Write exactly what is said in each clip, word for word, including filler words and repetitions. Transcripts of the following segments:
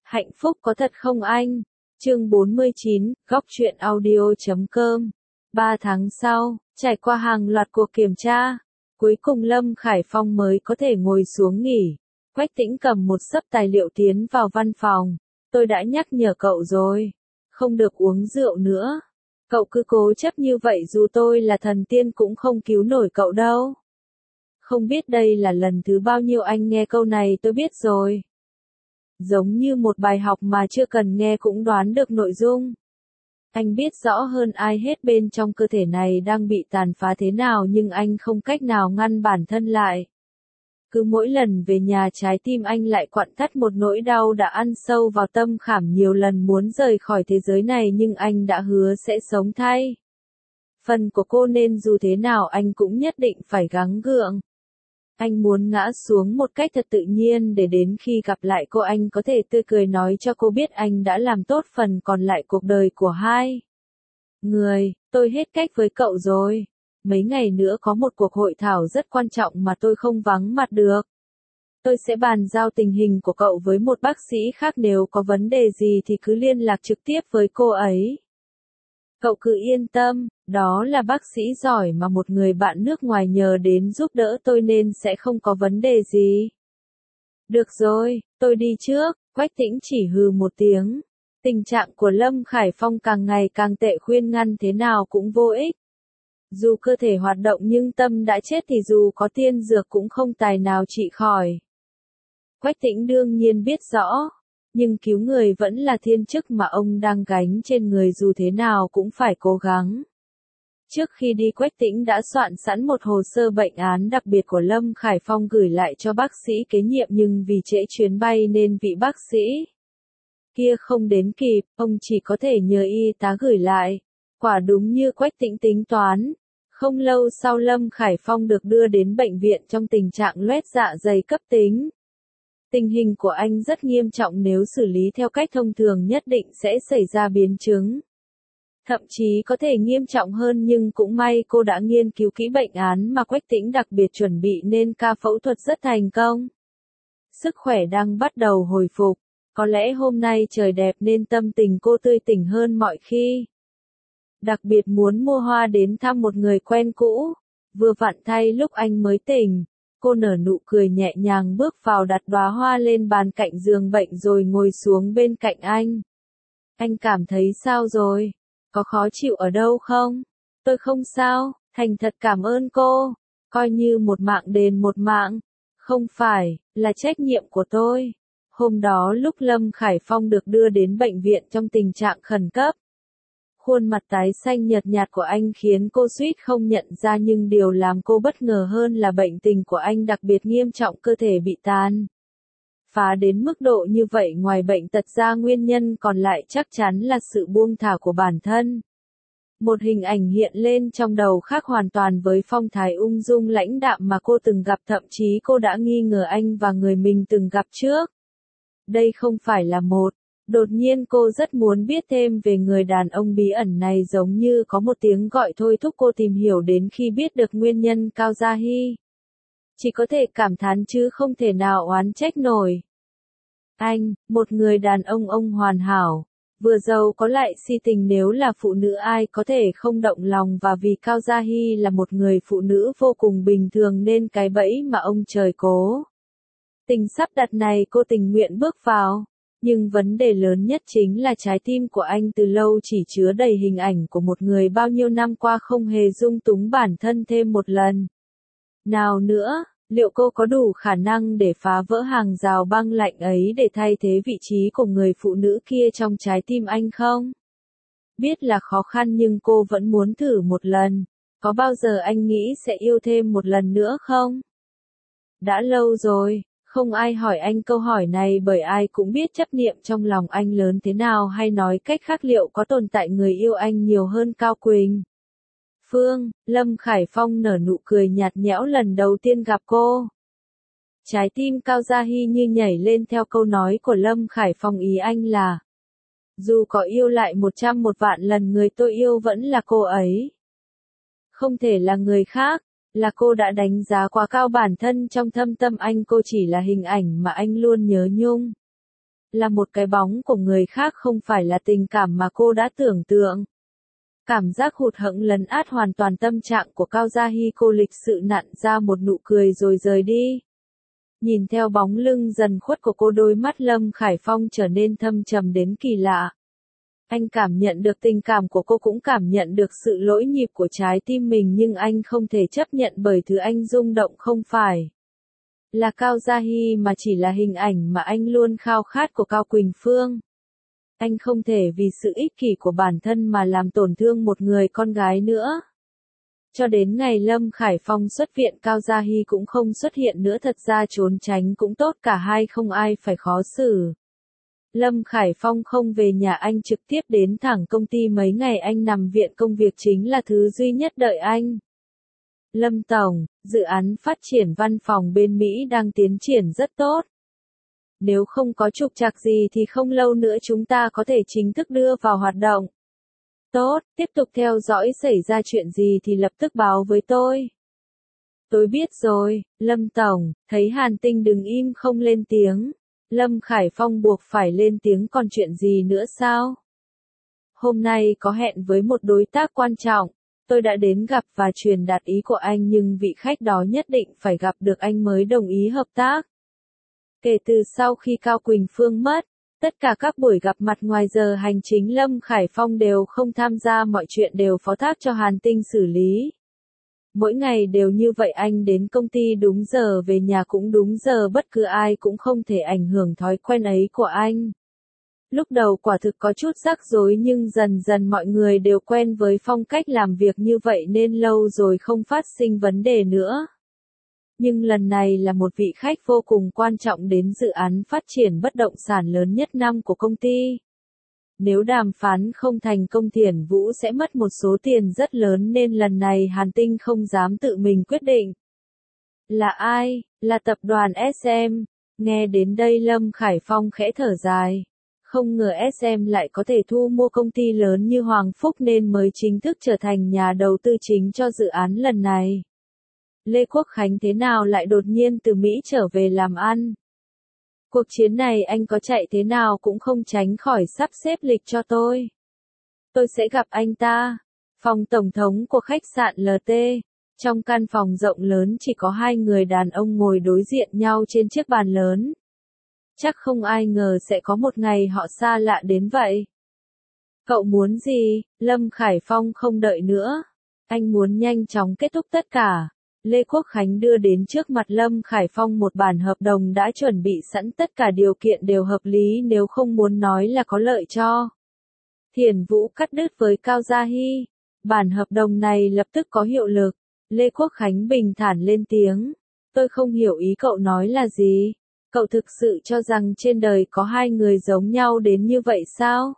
Hạnh phúc có thật không anh? Chương bốn mươi chín, góc truyện audio chấm com. Ba tháng sau, trải qua hàng loạt cuộc kiểm tra, cuối cùng Lâm Khải Phong mới có thể ngồi xuống nghỉ. Quách Tĩnh cầm một xấp tài liệu tiến vào văn phòng. Tôi đã nhắc nhở cậu rồi. Không được uống rượu nữa. Cậu cứ cố chấp như vậy dù tôi là thần tiên cũng không cứu nổi cậu đâu. Không biết đây là lần thứ bao nhiêu anh nghe câu này tôi biết rồi. Giống như một bài học mà chưa cần nghe cũng đoán được nội dung. Anh biết rõ hơn ai hết bên trong cơ thể này đang bị tàn phá thế nào nhưng anh không cách nào ngăn bản thân lại. Cứ mỗi lần về nhà trái tim anh lại quặn thắt một nỗi đau đã ăn sâu vào tâm khảm nhiều lần muốn rời khỏi thế giới này nhưng anh đã hứa sẽ sống thay. Phần của cô nên dù thế nào anh cũng nhất định phải gắng gượng. Anh muốn ngã xuống một cách thật tự nhiên để đến khi gặp lại cô anh có thể tươi cười nói cho cô biết anh đã làm tốt phần còn lại cuộc đời của hai người. Tôi hết cách với cậu rồi. Mấy ngày nữa có một cuộc hội thảo rất quan trọng mà tôi không vắng mặt được. Tôi sẽ bàn giao tình hình của cậu với một bác sĩ khác, nếu có vấn đề gì thì cứ liên lạc trực tiếp với cô ấy. Cậu cứ yên tâm, đó là bác sĩ giỏi mà một người bạn nước ngoài nhờ đến giúp đỡ tôi nên sẽ không có vấn đề gì. Được rồi, tôi đi trước. Quách Tĩnh chỉ hừ một tiếng. Tình trạng của Lâm Khải Phong càng ngày càng tệ, khuyên ngăn thế nào cũng vô ích. Dù cơ thể hoạt động nhưng tâm đã chết thì dù có tiên dược cũng không tài nào trị khỏi. Quách Tĩnh đương nhiên biết rõ. Nhưng cứu người vẫn là thiên chức mà ông đang gánh trên người, dù thế nào cũng phải cố gắng. Trước khi đi Quách Tĩnh đã soạn sẵn một hồ sơ bệnh án đặc biệt của Lâm Khải Phong gửi lại cho bác sĩ kế nhiệm nhưng vì trễ chuyến bay nên vị bác sĩ kia không đến kịp, ông chỉ có thể nhờ y tá gửi lại. Quả đúng như Quách Tĩnh tính toán. Không lâu sau Lâm Khải Phong được đưa đến bệnh viện trong tình trạng loét dạ dày cấp tính. Tình hình của anh rất nghiêm trọng, nếu xử lý theo cách thông thường nhất định sẽ xảy ra biến chứng. Thậm chí có thể nghiêm trọng hơn, nhưng cũng may cô đã nghiên cứu kỹ bệnh án mà Quách Tĩnh đặc biệt chuẩn bị nên ca phẫu thuật rất thành công. Sức khỏe đang bắt đầu hồi phục. Có lẽ hôm nay trời đẹp nên tâm tình cô tươi tỉnh hơn mọi khi. Đặc biệt muốn mua hoa đến thăm một người quen cũ. Vừa vặn thay lúc anh mới tỉnh. Cô nở nụ cười nhẹ nhàng bước vào đặt đóa hoa lên bàn cạnh giường bệnh rồi ngồi xuống bên cạnh anh. Anh cảm thấy sao rồi? Có khó chịu ở đâu không? Tôi không sao, thành thật cảm ơn cô. Coi như một mạng đền một mạng. Không phải, là trách nhiệm của tôi. Hôm đó lúc Lâm Khải Phong được đưa đến bệnh viện trong tình trạng khẩn cấp. Khuôn mặt tái xanh nhợt nhạt của anh khiến cô suýt không nhận ra, nhưng điều làm cô bất ngờ hơn là bệnh tình của anh đặc biệt nghiêm trọng, cơ thể bị tàn phá đến mức độ như vậy. Ngoài bệnh tật ra, nguyên nhân còn lại chắc chắn là sự buông thả của bản thân. Một hình ảnh hiện lên trong đầu khác hoàn toàn với phong thái ung dung lãnh đạm mà cô từng gặp, thậm chí cô đã nghi ngờ anh và người mình từng gặp trước. Đây không phải là một. Đột nhiên cô rất muốn biết thêm về người đàn ông bí ẩn này, giống như có một tiếng gọi thôi thúc cô tìm hiểu. Đến khi biết được nguyên nhân, Cao Gia Hy chỉ có thể cảm thán chứ không thể nào oán trách nổi. Anh, một người đàn ông ông hoàn hảo, vừa giàu có lại si tình, nếu là phụ nữ ai có thể không động lòng, và vì Cao Gia Hy là một người phụ nữ vô cùng bình thường nên cái bẫy mà ông trời cố tình sắp đặt này cô tình nguyện bước vào. Nhưng vấn đề lớn nhất chính là trái tim của anh từ lâu chỉ chứa đầy hình ảnh của một người bao nhiêu năm qua không hề dung túng bản thân thêm một lần nào nữa. Liệu cô có đủ khả năng để phá vỡ hàng rào băng lạnh ấy để thay thế vị trí của người phụ nữ kia trong trái tim anh không? Biết là khó khăn nhưng cô vẫn muốn thử một lần. Có bao giờ anh nghĩ sẽ yêu thêm một lần nữa không? Đã lâu rồi. Không ai hỏi anh câu hỏi này bởi ai cũng biết chấp niệm trong lòng anh lớn thế nào, hay nói cách khác liệu có tồn tại người yêu anh nhiều hơn Cao Quỳnh Phương. Lâm Khải Phong nở nụ cười nhạt nhẽo lần đầu tiên gặp cô. Trái tim Cao Gia Hy như nhảy lên theo câu nói của Lâm Khải Phong, ý anh là dù có yêu lại một trăm một vạn lần, người tôi yêu vẫn là cô ấy. Không thể là người khác. Là cô đã đánh giá quá cao bản thân trong thâm tâm anh, cô chỉ là hình ảnh mà anh luôn nhớ nhung. là một cái bóng của người khác không phải là tình cảm mà cô đã tưởng tượng. Cảm giác hụt hẫng lấn át hoàn toàn tâm trạng của Cao Gia Hy, cô lịch sự nặn ra một nụ cười rồi rời đi. Nhìn theo bóng lưng dần khuất của cô, đôi mắt Lâm Khải Phong trở nên thâm trầm đến kỳ lạ. Anh cảm nhận được tình cảm của cô, cũng cảm nhận được sự lỗi nhịp của trái tim mình, nhưng anh không thể chấp nhận bởi thứ anh rung động không phải là Cao Gia Hy mà chỉ là hình ảnh mà anh luôn khao khát của Cao Quỳnh Phương. Anh không thể vì sự ích kỷ của bản thân mà làm tổn thương một người con gái nữa. Cho đến ngày Lâm Khải Phong xuất viện, Cao Gia Hy cũng không xuất hiện nữa, thật ra trốn tránh cũng tốt, cả hai không ai phải khó xử. Lâm Khải Phong không về nhà, anh trực tiếp đến thẳng công ty. Mấy ngày anh nằm viện, công việc chính là thứ duy nhất đợi anh. Lâm Tổng, dự án phát triển văn phòng bên Mỹ đang tiến triển rất tốt. Nếu không có trục trặc gì thì không lâu nữa chúng ta có thể chính thức đưa vào hoạt động. Tốt, tiếp tục theo dõi, xảy ra chuyện gì thì lập tức báo với tôi. Tôi biết rồi, Lâm Tổng. Thấy Hàn Tinh đứng im không lên tiếng, Lâm Khải Phong buộc phải lên tiếng. Còn chuyện gì nữa sao? Hôm nay có hẹn với một đối tác quan trọng. Tôi đã đến gặp và truyền đạt ý của anh, nhưng vị khách đó nhất định phải gặp được anh mới đồng ý hợp tác. Kể từ sau khi Cao Quỳnh Phương mất, tất cả các buổi gặp mặt ngoài giờ hành chính Lâm Khải Phong đều không tham gia, mọi chuyện đều phó thác cho Hàn Tinh xử lý. Mỗi ngày đều như vậy, anh đến công ty đúng giờ, về nhà cũng đúng giờ, bất cứ ai cũng không thể ảnh hưởng thói quen ấy của anh. Lúc đầu quả thực có chút rắc rối, nhưng dần dần mọi người đều quen với phong cách làm việc như vậy nên lâu rồi không phát sinh vấn đề nữa. Nhưng lần này là một vị khách vô cùng quan trọng đến dự án phát triển bất động sản lớn nhất năm của công ty. Nếu đàm phán không thành công, Thiển Vũ sẽ mất một số tiền rất lớn, nên lần này Hàn Tinh không dám tự mình quyết định. Là ai? Là tập đoàn ét em. Nghe đến đây Lâm Khải Phong khẽ thở dài. Không ngờ ét em lại có thể thu mua công ty lớn như Hoàng Phúc, nên mới chính thức trở thành nhà đầu tư chính cho dự án lần này. Lê Quốc Khánh thế nào lại đột nhiên từ Mỹ trở về làm ăn? Cuộc chiến này anh có chạy thế nào cũng không tránh khỏi sắp xếp lịch cho tôi. Tôi sẽ gặp anh ta. Phòng tổng thống của khách sạn lờ tê. Trong căn phòng rộng lớn chỉ có hai người đàn ông ngồi đối diện nhau trên chiếc bàn lớn. Chắc không ai ngờ sẽ có một ngày họ xa lạ đến vậy. Cậu muốn gì? Lâm Khải Phong không đợi nữa. Anh muốn nhanh chóng kết thúc tất cả. Lê Quốc Khánh đưa đến trước mặt Lâm Khải Phong một bản hợp đồng đã chuẩn bị sẵn, tất cả điều kiện đều hợp lý, nếu không muốn nói là có lợi cho. Thiển Vũ cắt đứt với Cao Gia Hy. Bản hợp đồng này lập tức có hiệu lực. Lê Quốc Khánh bình thản lên tiếng. Tôi không hiểu ý cậu nói là gì. Cậu thực sự cho rằng trên đời có hai người giống nhau đến như vậy sao?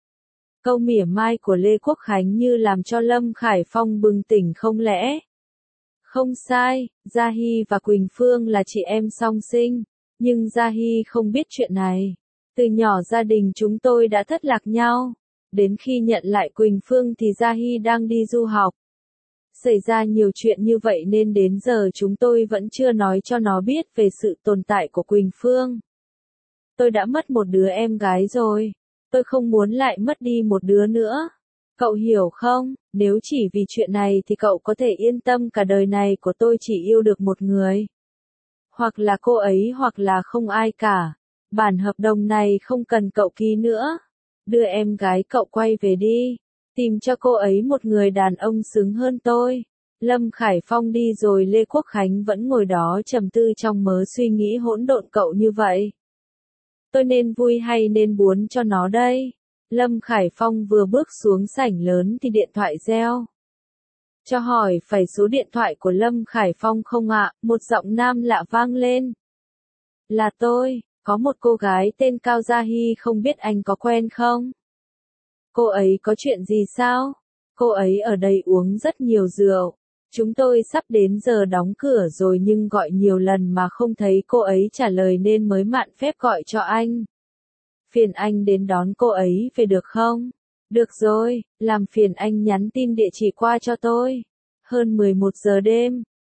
Câu mỉa mai của Lê Quốc Khánh như làm cho Lâm Khải Phong bừng tỉnh, không lẽ? Không sai, Gia Hy và Quỳnh Phương là chị em song sinh, nhưng Gia Hy không biết chuyện này. Từ nhỏ gia đình chúng tôi đã thất lạc nhau. Đến khi nhận lại Quỳnh Phương thì Gia Hy đang đi du học. Xảy ra nhiều chuyện như vậy nên đến giờ chúng tôi vẫn chưa nói cho nó biết về sự tồn tại của Quỳnh Phương. Tôi đã mất một đứa em gái rồi. Tôi không muốn lại mất đi một đứa nữa. Cậu hiểu không? Nếu chỉ vì chuyện này thì cậu có thể yên tâm, cả đời này của tôi chỉ yêu được một người. Hoặc là cô ấy hoặc là không ai cả. Bản hợp đồng này không cần cậu ký nữa. Đưa em gái cậu quay về đi. Tìm cho cô ấy một người đàn ông xứng hơn tôi. Lâm Khải Phong đi rồi, Lê Quốc Khánh vẫn ngồi đó trầm tư trong mớ suy nghĩ hỗn độn. Cậu như vậy, tôi nên vui hay nên buồn cho nó đây? Lâm Khải Phong vừa bước xuống sảnh lớn thì điện thoại reo. Cho hỏi phải số điện thoại của Lâm Khải Phong không ạ? Một giọng nam lạ vang lên. Là tôi, có một cô gái tên Cao Gia Hy, không biết anh có quen không? Cô ấy có chuyện gì sao? Cô ấy ở đây uống rất nhiều rượu. Chúng tôi sắp đến giờ đóng cửa rồi nhưng gọi nhiều lần mà không thấy cô ấy trả lời nên mới mạn phép gọi cho anh. Phiền anh đến đón cô ấy về được không? Được rồi, làm phiền anh nhắn tin địa chỉ qua cho tôi. Hơn mười một giờ đêm,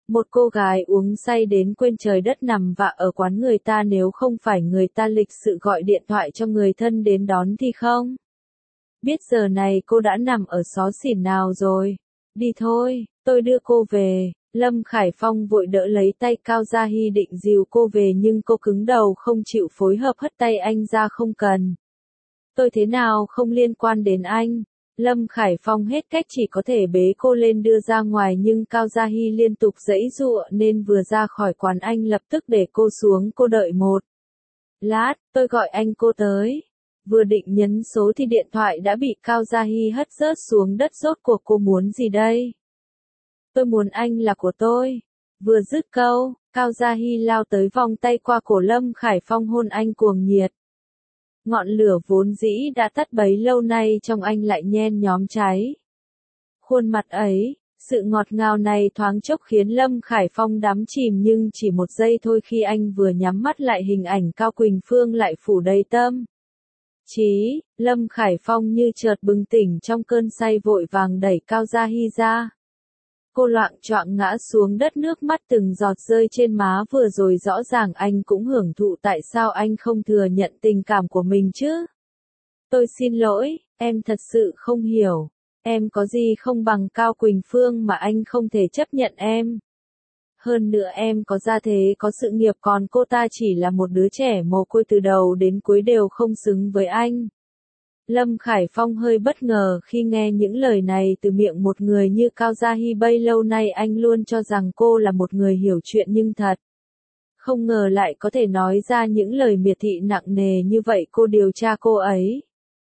Một cô gái uống say đến quên trời đất nằm vạ ở quán người ta, nếu không phải người ta lịch sự gọi điện thoại cho người thân đến đón thì không biết giờ này cô đã nằm ở xó xỉnh nào rồi. Đi thôi, tôi đưa cô về. Lâm Khải Phong vội đỡ lấy tay Cao Gia Hy định dìu cô về, nhưng cô cứng đầu không chịu phối hợp, hất tay anh ra. Không cần. Tôi thế nào không liên quan đến anh. Lâm Khải Phong hết cách chỉ có thể bế cô lên đưa ra ngoài, nhưng Cao Gia Hy liên tục giãy giụa nên vừa ra khỏi quán anh lập tức để cô xuống. Cô đợi một lát, tôi gọi anh cô tới. Vừa định nhấn số thì điện thoại đã bị Cao Gia Hy hất rớt xuống đất. Rốt cuộc cô muốn gì đây? Tôi muốn anh là của tôi. Vừa dứt câu, Cao Gia Hy lao tới vòng tay qua cổ Lâm Khải Phong, hôn anh cuồng nhiệt. Ngọn lửa vốn dĩ đã tắt bấy lâu nay trong anh lại nhen nhóm cháy. Khuôn mặt ấy, sự ngọt ngào này thoáng chốc khiến Lâm Khải Phong đắm chìm, nhưng chỉ một giây thôi, khi anh vừa nhắm mắt lại hình ảnh Cao Quỳnh Phương lại phủ đầy tâm trí. Lâm Khải Phong như chợt bừng tỉnh trong cơn say, vội vàng đẩy Cao Gia Hy ra. Cô loạng choạng ngã xuống đất, nước mắt từng giọt rơi trên má. Vừa rồi rõ ràng anh cũng hưởng thụ, tại sao anh không thừa nhận tình cảm của mình chứ? Tôi xin lỗi, em thật sự không hiểu. Em có gì không bằng Cao Quỳnh Phương mà anh không thể chấp nhận em. Hơn nữa em có gia thế, có sự nghiệp, còn cô ta chỉ là một đứa trẻ mồ côi, từ đầu đến cuối đều không xứng với anh. Lâm Khải Phong hơi bất ngờ khi nghe những lời này từ miệng một người như Cao Gia Hy. Bấy lâu nay anh luôn cho rằng cô là một người hiểu chuyện, nhưng thật không ngờ lại có thể nói ra những lời miệt thị nặng nề như vậy. Cô điều tra cô ấy.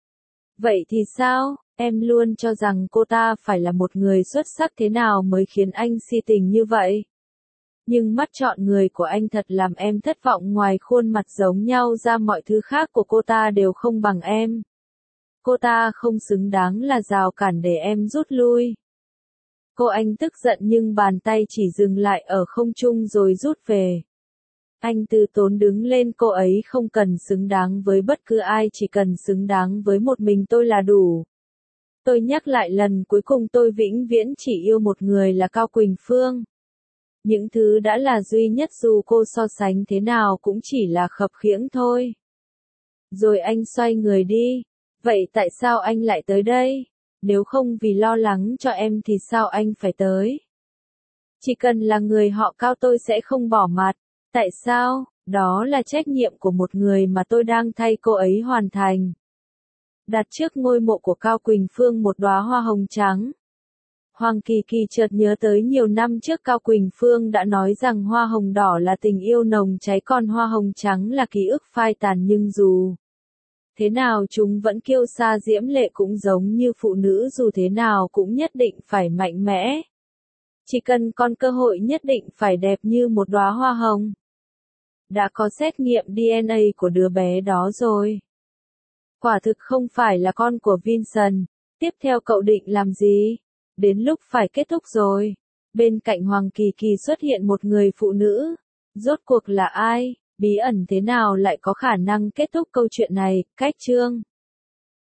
Vậy thì sao? Em luôn cho rằng cô ta phải là một người xuất sắc, thế nào mới khiến anh si tình như vậy? Nhưng mắt chọn người của anh thật làm em thất vọng. Ngoài khuôn mặt giống nhau ra, mọi thứ khác của cô ta đều không bằng em. Cô ta không xứng đáng là rào cản để em rút lui. Cô anh tức giận, nhưng bàn tay chỉ dừng lại ở không trung rồi rút về. Anh từ tốn đứng lên. Cô ấy không cần xứng đáng với bất cứ ai, chỉ cần xứng đáng với một mình tôi là đủ. Tôi nhắc lại lần cuối cùng, tôi vĩnh viễn chỉ yêu một người là Cao Quỳnh Phương. Những thứ đã là duy nhất, dù cô so sánh thế nào cũng chỉ là khập khiễng thôi. Rồi anh xoay người đi. Vậy tại sao anh lại tới đây? Nếu không vì lo lắng cho em thì sao anh phải tới? Chỉ cần là người họ Cao tôi sẽ không bỏ mặt. Tại sao? Đó là trách nhiệm của một người mà tôi đang thay cô ấy hoàn thành. Đặt trước ngôi mộ của Cao Quỳnh Phương một đóa hoa hồng trắng. Hoàng Kỳ Kỳ chợt nhớ tới nhiều năm trước Cao Quỳnh Phương đã nói rằng hoa hồng đỏ là tình yêu nồng cháy, còn hoa hồng trắng là ký ức phai tàn. Nhưng dù thế nào chúng vẫn kiêu sa diễm lệ, cũng giống như phụ nữ, dù thế nào cũng nhất định phải mạnh mẽ. Chỉ cần còn cơ hội nhất định phải đẹp như một đóa hoa hồng. Đã có xét nghiệm đê en a của đứa bé đó rồi. Quả thực không phải là con của Vincent. Tiếp theo cậu định làm gì? Đến lúc phải kết thúc rồi. Bên cạnh Hoàng Kỳ Kỳ xuất hiện một người phụ nữ. Rốt cuộc là ai? Bí ẩn thế nào lại có khả năng kết thúc câu chuyện này? Cách chương